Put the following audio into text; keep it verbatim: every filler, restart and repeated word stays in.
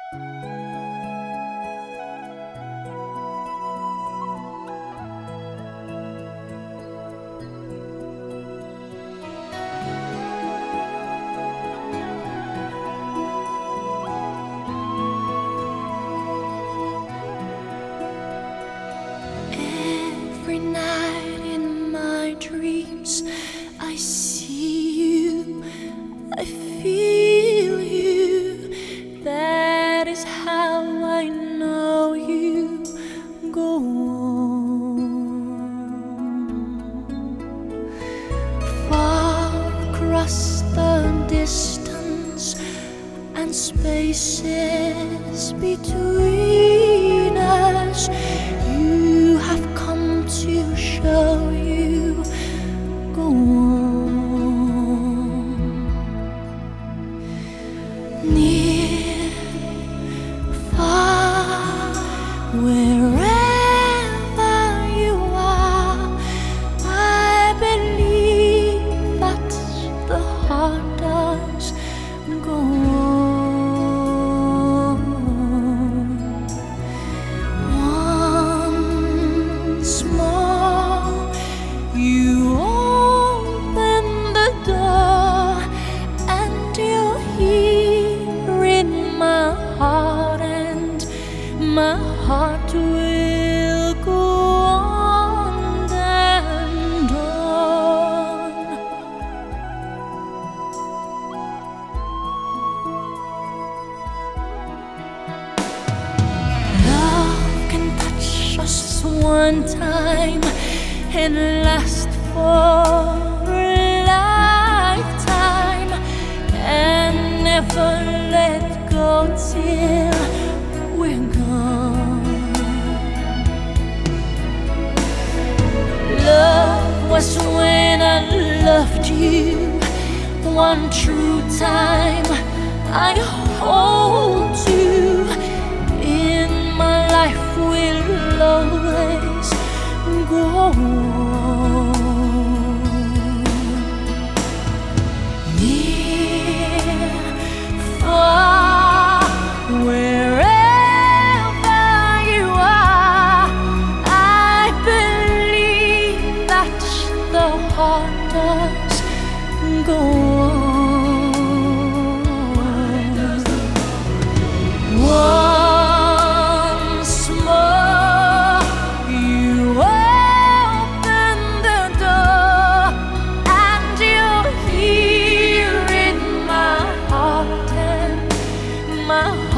Every night in my dreams, I see you, I feel you. That is how I know you. Go on. Far across the distance and spaces between us, you have come to show you. Go on. Near, far, wherever you are, I believe that the heart does. Go on. Once more, you open the door, and you're here in my heart, and my heart will go on and on. Love can touch us one time and last for a lifetime, and never let go till we're gone. Love was when I loved you one true time. I hold you in my life, will always go on. Near, far, wherever you are, I believe that the heart does go on. Once more, you open the door, and you're here in my heart, and my